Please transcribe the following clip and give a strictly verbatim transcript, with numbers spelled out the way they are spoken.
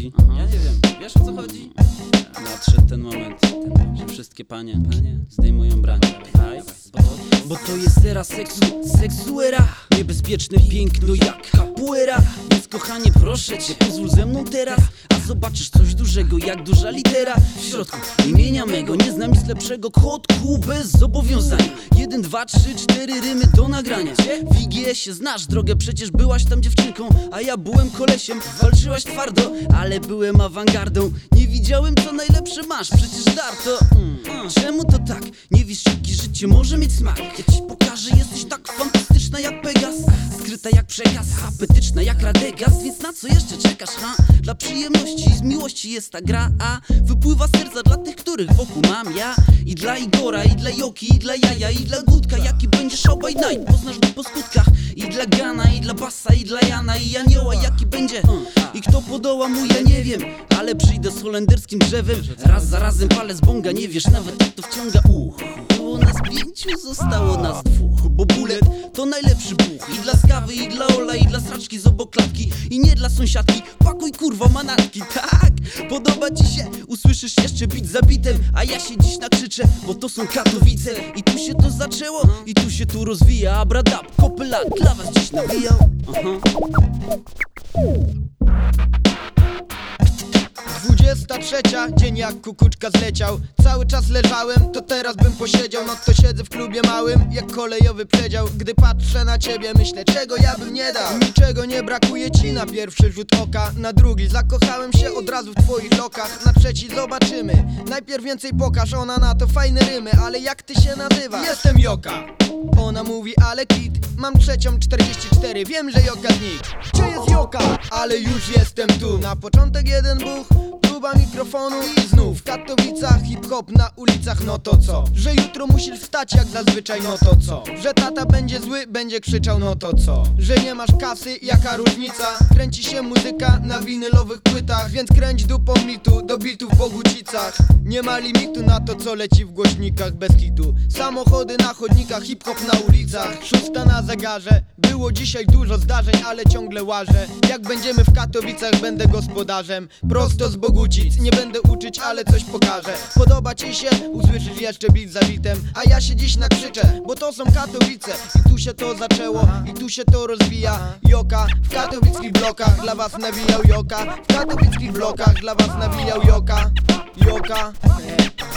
chodzi? Ja nie wiem, wiesz o co chodzi? Nadszedł ten moment, że wszystkie panie, panie zdejmują branie. Bo, bo to jest era seksu, seksuera. Niebezpieczne piękno jak capoeira. Więc kochanie, proszę cię, pozwól ze mną teraz, a zobaczysz coś dużego jak duża litera. W środku imienia mego nie znam nic lepszego. Kotku bez zobowiązania. Jeden, dwa, trzy, cztery rymy do nagrania. W I G S-ie znasz drogę, przecież byłaś tam dziewczynką, a ja byłem kolesiem. Walczyłaś twardo, ale byłem awangardą. Nie widziałem co najlepsze masz, przecież dar to mm. Czemu to tak? Nie wiesz jaki życie może mieć smak. Ja ci pokażę, jesteś tak fantastyczna jak Pegas, skryta jak przekaz, apetyczna jak Radegas. Więc na co jeszcze czekasz, ha? Dla przyjemności i z miłości jest ta gra, a wypływa serca dla tych, których wokół mam ja. I dla Igora, i dla Joki, i dla Jaja, i dla Gutka. Jaki będziesz obaj night, poznasz go po skutkach. I dla Gana, i dla Bassa, i dla Jana, i Anioła. Jaki będzie i kto podoła mu, ja nie wiem, ale przyjdę z holenderskim drzewem. Raz za razem palę z bonga, nie wiesz nawet jak to wciąga. Uch, było nas pięciu, zostało nas dwóch. Bo bulet to najlepszy buch. I dla skawy, i dla Ola, i dla sraczki z obok klatki. I nie dla sąsiadki, pakuj kurwa manatki. Tak, podoba ci się, usłyszysz jeszcze bit za bitem. A ja się dziś nakrzyczę, bo to są Katowice. I tu się to zaczęło, i tu się tu rozwija. Abradab, kopyla, dla was dziś nawijał. Aha. Dwudziesta trzecia, dzień jak kukuczka zleciał. Cały czas leżałem, to teraz bym posiedział. No to siedzę w klubie małym, jak kolejowy przedział. Gdy patrzę na ciebie, myślę, czego ja bym nie dał. Niczego nie brakuje ci na pierwszy rzut oka. Na drugi zakochałem się od razu w twoich lokach. Na trzeci zobaczymy, najpierw więcej pokaż. Ona na to fajne rymy, ale jak ty się nazywasz? Jestem Joka. Ona mówi, ale kit. Mam trzecią, czterdzieści cztery, wiem, że Joka znik. Gdzie jest Joka? Ale już jestem tu. Na początek jeden buch, próba mikrofonu i znów w Katowicach hip-hop na ulicach, no to co? Że jutro musisz wstać jak zazwyczaj, no to co? Że tata będzie zły, będzie krzyczał, no to co? Że nie masz kasy, jaka różnica? Kręci się muzyka na winylowych płytach, więc kręć dupą mitu do bitów po Gucicach. Nie ma limitu na to co leci w głośnikach bez hitu. Samochody na chodnikach, hip-hop na ulicach. Szósta na zegarze, było dzisiaj dużo zdarzeń, ale ciągle łażę. Jak będziemy w Katowicach, będę gospodarzem. Prosto z Bogucic, nie będę uczyć, ale coś pokażę. Podoba ci się? Usłyszysz jeszcze bit za bitem. A ja się dziś nakrzyczę, bo to są Katowice. I tu się to zaczęło, i tu się to rozwija. Joka w katowickich blokach, dla was nawijał Joka. W katowickich blokach, dla was nawijał Joka. Joka.